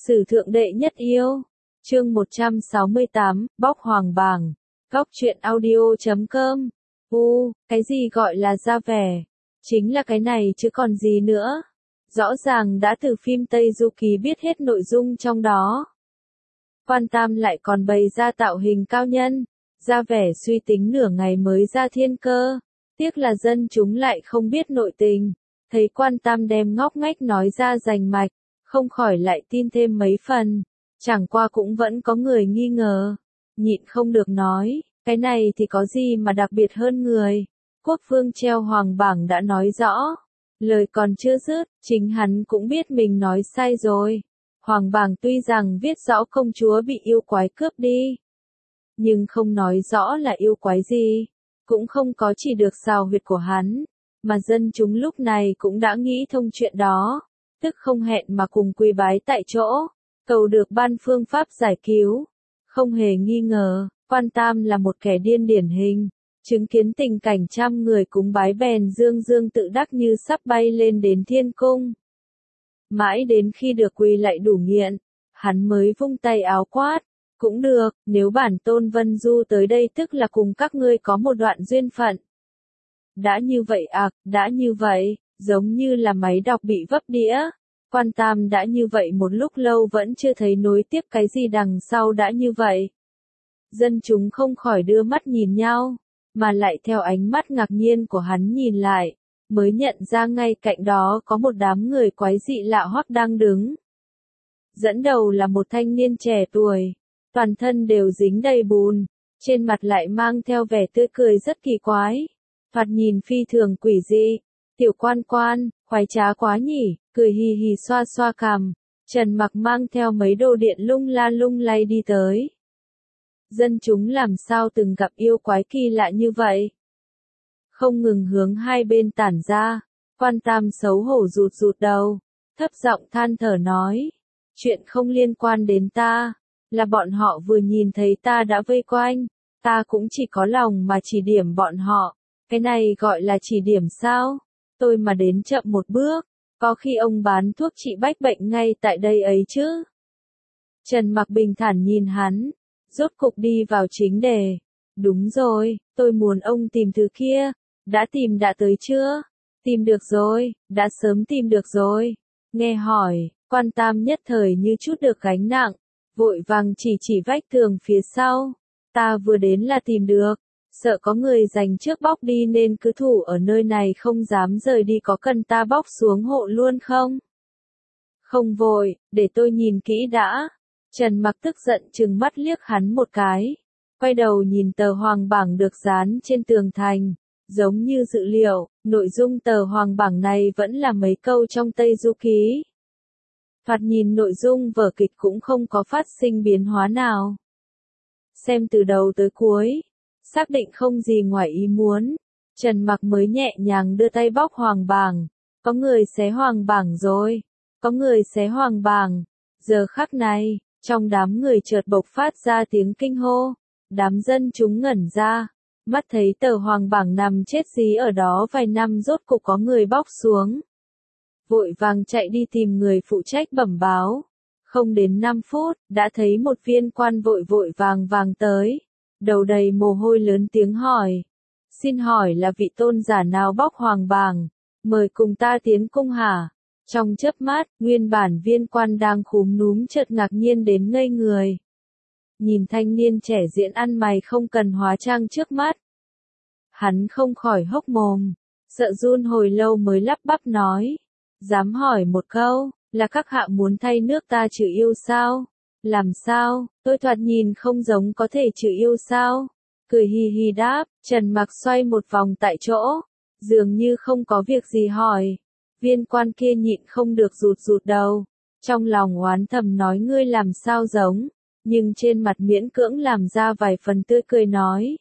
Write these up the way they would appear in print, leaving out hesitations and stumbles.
Sử thượng đệ nhất yêu. Chương 168, bóc hoàng bảng. Góc truyện audio.com. Cái gì gọi là ra vẻ? Chính là cái này chứ còn gì nữa. Rõ ràng đã từ phim Tây Du Ký biết hết nội dung trong đó. Quan Tam lại còn bày ra tạo hình cao nhân, ra vẻ suy tính nửa ngày mới ra thiên cơ. Tiếc là dân chúng lại không biết nội tình. Thấy Quan Tam đem ngóc ngách nói ra rành mạch, không khỏi lại tin thêm mấy phần. Chẳng qua cũng vẫn có người nghi ngờ. Nhịn không được nói, cái này thì có gì mà đặc biệt hơn người. Quốc vương treo hoàng bảng đã nói rõ. Lời còn chưa dứt, chính hắn cũng biết mình nói sai rồi. Hoàng bảng tuy rằng viết rõ công chúa bị yêu quái cướp đi, nhưng không nói rõ là yêu quái gì, cũng không có chỉ được xào huyệt của hắn, mà dân chúng lúc này cũng đã nghĩ thông chuyện đó, tức không hẹn mà cùng quỳ bái tại chỗ, cầu được ban phương pháp giải cứu. Không hề nghi ngờ, Quan Tam là một kẻ điên điển hình, chứng kiến tình cảnh trăm người cúng bái bèn dương dương tự đắc như sắp bay lên đến thiên cung. Mãi đến khi được quỳ lại đủ nghiện, hắn mới vung tay áo quát, cũng được, nếu bản tôn Vân Du tới đây tức là cùng các ngươi có một đoạn duyên phận. Đã như vậy đã như vậy, giống như là máy đọc bị vấp đĩa. Quan Tam đã như vậy một lúc lâu vẫn chưa thấy nối tiếp cái gì đằng sau đã như vậy. Dân chúng không khỏi đưa mắt nhìn nhau, mà lại theo ánh mắt ngạc nhiên của hắn nhìn lại, mới nhận ra ngay cạnh đó có một đám người quái dị lạ hoắc đang đứng. Dẫn đầu là một thanh niên trẻ tuổi, toàn thân đều dính đầy bùn, trên mặt lại mang theo vẻ tươi cười rất kỳ quái, thoạt nhìn phi thường quỷ dị. Tiểu Quan Quan, khoái trá quá nhỉ, cười hì hì xoa xoa cằm. Trần Mặc mang theo mấy đồ điện lung la lung lay đi tới. Dân chúng làm sao từng gặp yêu quái kỳ lạ như vậy? Không ngừng hướng hai bên tản ra. Quan Tam xấu hổ rụt rụt đầu, thấp giọng than thở nói, chuyện không liên quan đến ta, là bọn họ vừa nhìn thấy ta đã vây quanh, ta cũng chỉ có lòng mà chỉ điểm bọn họ. Cái này gọi là chỉ điểm sao? Tôi mà đến chậm một bước, có khi ông bán thuốc trị bách bệnh ngay tại đây ấy chứ. Trần Mặc bình thản nhìn hắn, rốt cục đi vào chính đề. Đúng rồi, tôi muốn ông tìm thứ kia. Đã tìm đã tới chưa? Tìm được rồi, đã sớm tìm được rồi. Nghe hỏi, Quan Tam nhất thời như chút được gánh nặng, vội vàng chỉ vách tường phía sau. Ta vừa đến là tìm được, sợ có người giành trước bóc đi nên cứ thủ ở nơi này không dám rời đi, có cần ta bóc xuống hộ luôn không? Không vội, để tôi nhìn kỹ đã. Trần Mặc tức giận trừng mắt liếc hắn một cái, quay đầu nhìn tờ hoàng bảng được dán trên tường thành. Giống như dự liệu, nội dung tờ hoàng bảng này vẫn là mấy câu trong Tây Du Ký. Thoạt nhìn nội dung vở kịch cũng không có phát sinh biến hóa nào. Xem từ đầu tới cuối, xác định không gì ngoài ý muốn, Trần Mặc mới nhẹ nhàng đưa tay bóc hoàng bảng. Có người xé hoàng bảng rồi, có người xé hoàng bảng. Giờ khắc này, trong đám người chợt bộc phát ra tiếng kinh hô, đám dân chúng ngẩn ra. Mắt thấy tờ hoàng bảng nằm chết dí ở đó vài năm rốt cục có người bóc xuống. Vội vàng chạy đi tìm người phụ trách bẩm báo. Không đến 5 phút, đã thấy một viên quan vội vàng tới. Đầu đầy mồ hôi lớn tiếng hỏi. Xin hỏi là vị tôn giả nào bóc hoàng bảng? Mời cùng ta tiến cung hả? Trong chớp mắt, nguyên bản viên quan đang khúm núm chợt ngạc nhiên đến ngây người. Nhìn thanh niên trẻ diễn ăn mày không cần hóa trang trước mắt. Hắn không khỏi hốc mồm, sợ run hồi lâu mới lắp bắp nói. Dám hỏi một câu, là các hạ muốn thay nước ta trừ yêu sao? Làm sao, tôi thoạt nhìn không giống có thể trừ yêu sao? Cười hì hì đáp, Trần Mặc xoay một vòng tại chỗ, dường như không có việc gì hỏi. Viên quan kia nhịn không được rụt đầu, trong lòng oán thầm nói ngươi làm sao giống. Nhưng trên mặt miễn cưỡng làm ra vài phần tươi cười nói.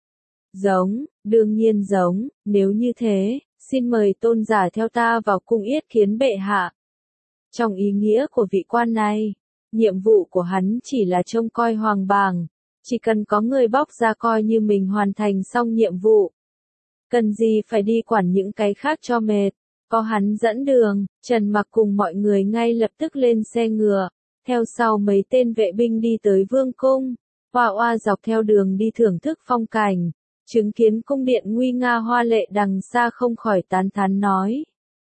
Giống, đương nhiên giống, nếu như thế, xin mời tôn giả theo ta vào cung yết kiến bệ hạ. Trong ý nghĩa của vị quan này, nhiệm vụ của hắn chỉ là trông coi hoàng bảng, chỉ cần có người bóc ra coi như mình hoàn thành xong nhiệm vụ. Cần gì phải đi quản những cái khác cho mệt, có hắn dẫn đường, Trần Mặc cùng mọi người ngay lập tức lên xe ngựa. theo sau mấy tên vệ binh đi tới vương cung. Hoa Hoa dọc theo đường đi thưởng thức phong cảnh, chứng kiến cung điện nguy nga hoa lệ đằng xa không khỏi tán thán nói.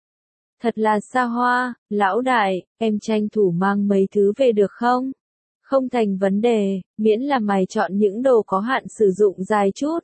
Thật là xa hoa, lão đại, em tranh thủ mang mấy thứ về được không? Không thành vấn đề, miễn là mày chọn những đồ có hạn sử dụng dài chút.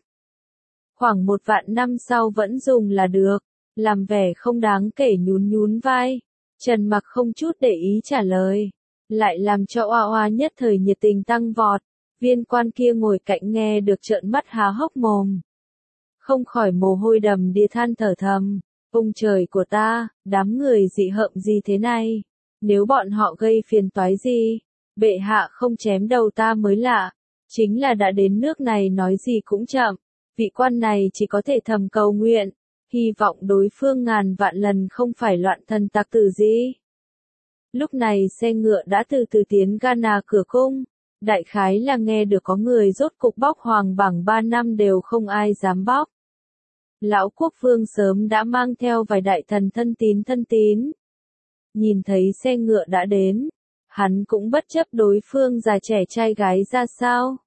Khoảng 1 vạn năm sau vẫn dùng là được, làm vẻ không đáng kể nhún nhún vai. Trần Mặc không chút để ý trả lời, lại làm cho Hoa Hoa nhất thời nhiệt tình tăng vọt. Viên quan kia ngồi cạnh nghe được trợn mắt há hốc mồm. Không khỏi mồ hôi đầm đìa than thở thầm. Ông trời của ta, đám người dị hợm gì thế này? Nếu bọn họ gây phiền toái gì, bệ hạ không chém đầu ta mới lạ. Chính là đã đến nước này nói gì cũng chậm. Vị quan này chỉ có thể thầm cầu nguyện, hy vọng đối phương ngàn vạn lần không phải loạn thần tặc tử gì. Lúc này xe ngựa đã từ từ tiến Ghana cửa cung. Đại khái là nghe được có người rốt cục bóc hoàng bảng 3 năm đều không ai dám bóc. Lão quốc vương sớm đã mang theo vài đại thần thân tín. Nhìn thấy xe ngựa đã đến, hắn cũng bất chấp đối phương già trẻ trai gái ra sao.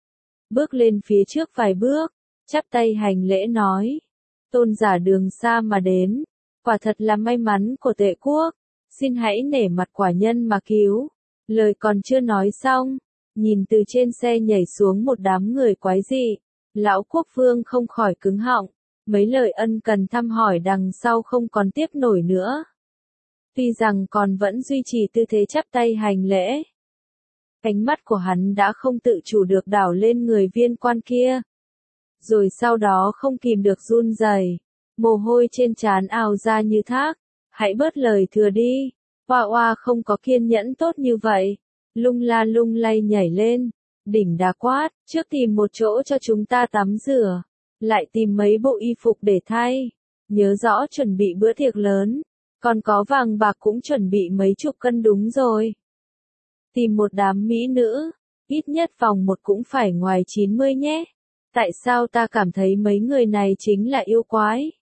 Bước lên phía trước vài bước, chắp tay hành lễ nói. Tôn giả đường xa mà đến, quả thật là may mắn của Tệ quốc, xin hãy nể mặt quả nhân mà cứu. Lời còn chưa nói xong, nhìn từ trên xe nhảy xuống một đám người quái dị, lão quốc vương không khỏi cứng họng, mấy lời ân cần thăm hỏi đằng sau không còn tiếp nổi nữa. Tuy rằng còn vẫn duy trì tư thế chắp tay hành lễ, ánh mắt của hắn đã không tự chủ được đảo lên người viên quan kia. Rồi sau đó không kìm được run rẩy, mồ hôi trên trán ào ra như thác. Hãy bớt lời thừa đi, Hoa Hoa không có kiên nhẫn tốt như vậy. Lung la lung lay nhảy lên, đỉnh đá quát, trước tìm một chỗ cho chúng ta tắm rửa, lại tìm mấy bộ y phục để thay, nhớ rõ chuẩn bị bữa tiệc lớn, còn có vàng bạc cũng chuẩn bị mấy chục cân đúng rồi. Tìm một đám mỹ nữ, ít nhất vòng một cũng phải ngoài 90 nhé. Tại sao ta cảm thấy mấy người này chính là yêu quái?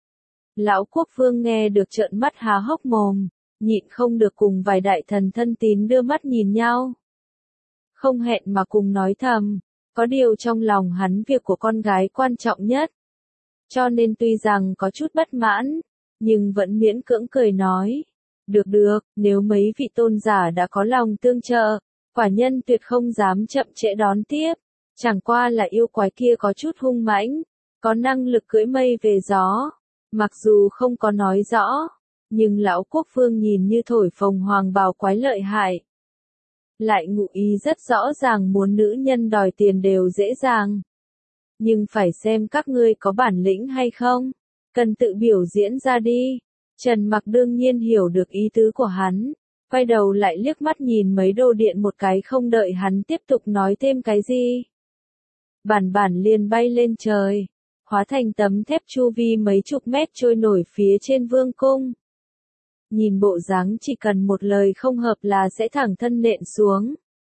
Lão quốc vương nghe được trợn mắt há hốc mồm, nhịn không được cùng vài đại thần thân tín đưa mắt nhìn nhau. Không hẹn mà cùng nói thầm, có điều trong lòng hắn việc của con gái quan trọng nhất. Cho nên tuy rằng có chút bất mãn, nhưng vẫn miễn cưỡng cười nói. Được được, nếu mấy vị tôn giả đã có lòng tương trợ, quả nhân tuyệt không dám chậm trễ đón tiếp. Chẳng qua là yêu quái kia có chút hung mãnh, có năng lực cưỡi mây về gió. Mặc dù không có nói rõ, nhưng lão quốc vương nhìn như thổi phồng hoàng bào quái lợi hại. Lại ngụ ý rất rõ ràng muốn nữ nhân đòi tiền đều dễ dàng. Nhưng phải xem các ngươi có bản lĩnh hay không, cần tự biểu diễn ra đi. Trần Mặc đương nhiên hiểu được ý tứ của hắn, quay đầu lại liếc mắt nhìn mấy đồ điện một cái không đợi hắn tiếp tục nói thêm cái gì. Bản liền bay lên trời, hóa thành tấm thép chu vi mấy chục mét trôi nổi phía trên vương cung. Nhìn bộ dáng chỉ cần một lời không hợp là sẽ thẳng thân nện xuống.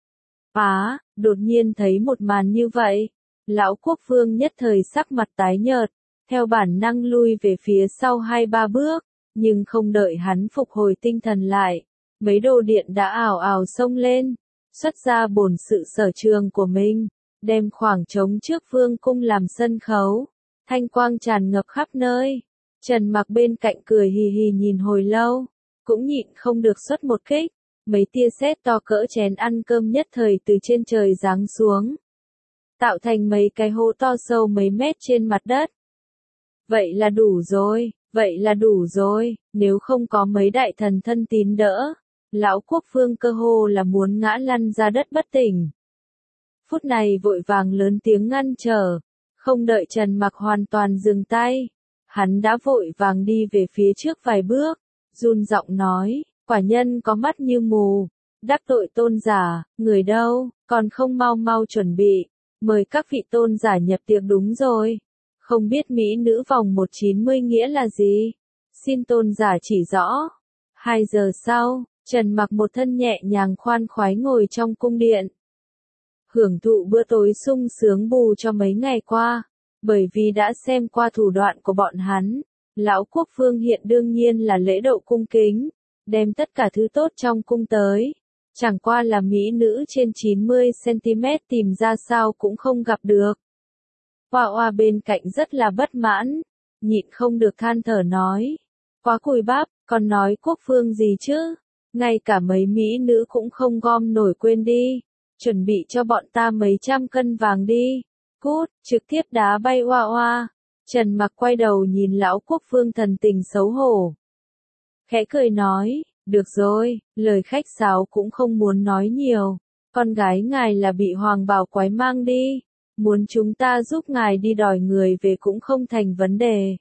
Đột nhiên thấy một màn như vậy, lão quốc vương nhất thời sắc mặt tái nhợt, theo bản năng lui về phía sau 2-3 bước, nhưng không đợi hắn phục hồi tinh thần lại, mấy đồ điện đã ào ào xông lên, xuất ra bổn sự sở trường của mình, đem khoảng trống trước vương cung làm sân khấu, thanh quang tràn ngập khắp nơi. Trần Mặc bên cạnh cười hì hì nhìn hồi lâu, cũng nhịn không được xuất một kích, mấy tia sét to cỡ chén ăn cơm nhất thời từ trên trời giáng xuống, tạo thành mấy cái hố to sâu mấy mét trên mặt đất. Vậy là đủ rồi, nếu không có mấy đại thần thân tín đỡ, lão quốc vương cơ hồ là muốn ngã lăn ra đất bất tỉnh. Phút này vội vàng lớn tiếng ngăn trở, không đợi Trần Mặc hoàn toàn dừng tay, hắn đã vội vàng đi về phía trước vài bước, run giọng nói, quả nhân có mắt như mù, đắc tội tôn giả, người đâu, còn không mau mau chuẩn bị, mời các vị tôn giả nhập tiệc đúng rồi. Không biết mỹ nữ vòng 190 nghĩa là gì? Xin tôn giả chỉ rõ. 2 giờ sau, Trần Mặc một thân nhẹ nhàng khoan khoái ngồi trong cung điện. Hưởng thụ bữa tối sung sướng bù cho mấy ngày qua, bởi vì đã xem qua thủ đoạn của bọn hắn. Lão quốc vương hiện đương nhiên là lễ độ cung kính, đem tất cả thứ tốt trong cung tới, Chẳng qua là mỹ nữ trên 90cm tìm ra sao cũng không gặp được. Hoa Hoa bên cạnh rất là bất mãn, nhịn không được than thở nói. Quá cùi bắp, còn nói quốc phương gì chứ? Ngay cả mấy mỹ nữ cũng không gom nổi, quên đi. Chuẩn bị cho bọn ta mấy trăm cân vàng đi. Cút, trực tiếp đá bay Hoa Hoa. Trần Mặc quay đầu nhìn lão quốc phương thần tình xấu hổ. Khẽ cười nói, được rồi, lời khách sáo cũng không muốn nói nhiều. Con gái ngài là bị Hoàng Bảo Quái mang đi. Muốn chúng ta giúp ngài đi đòi người về cũng không thành vấn đề.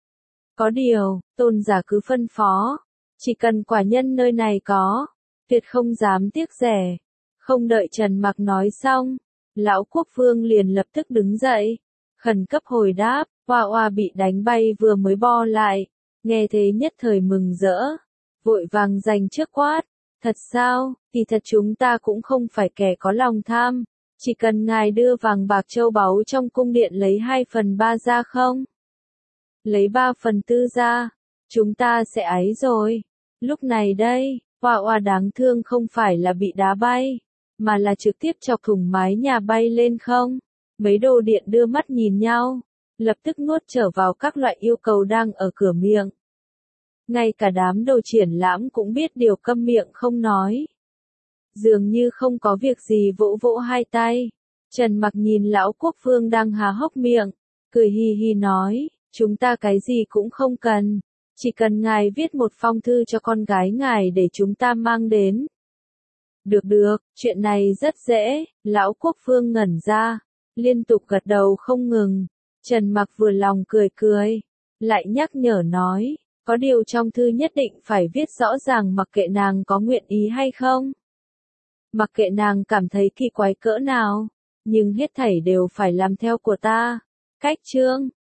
Có điều, tôn giả cứ phân phó. Chỉ cần quả nhân nơi này có, tuyệt không dám tiếc rẻ. Không đợi Trần Mặc nói xong, lão quốc vương liền lập tức đứng dậy. Khẩn cấp hồi đáp, Hoa Hoa bị đánh bay vừa mới bo lại. Nghe thế nhất thời mừng rỡ. Vội vàng giành trước quát. Thật sao, thì thật chúng ta cũng không phải kẻ có lòng tham. Chỉ cần ngài đưa vàng bạc châu báu trong cung điện lấy 2/3 ra không? Lấy 3/4 ra, chúng ta sẽ ấy rồi. Lúc này đây, Hoa Hoa đáng thương không phải là bị đá bay, mà là trực tiếp chọc thủng mái nhà bay lên không. Mấy đồ điện đưa mắt nhìn nhau, lập tức nuốt trở vào các loại yêu cầu đang ở cửa miệng. Ngay cả đám đồ triển lãm cũng biết điều, câm miệng không nói. Dường như không có việc gì vỗ vỗ hai tay. Trần Mặc nhìn lão quốc vương đang há hốc miệng, cười hi hi nói, chúng ta cái gì cũng không cần. Chỉ cần ngài viết một phong thư cho con gái ngài để chúng ta mang đến. Được được, chuyện này rất dễ, lão quốc vương ngẩn ra, liên tục gật đầu không ngừng. Trần Mặc vừa lòng cười cười, lại nhắc nhở nói, có điều trong thư nhất định phải viết rõ ràng mặc kệ nàng có nguyện ý hay không. Mặc kệ nàng cảm thấy kỳ quái cỡ nào, nhưng hết thảy đều phải làm theo của ta. Cách chương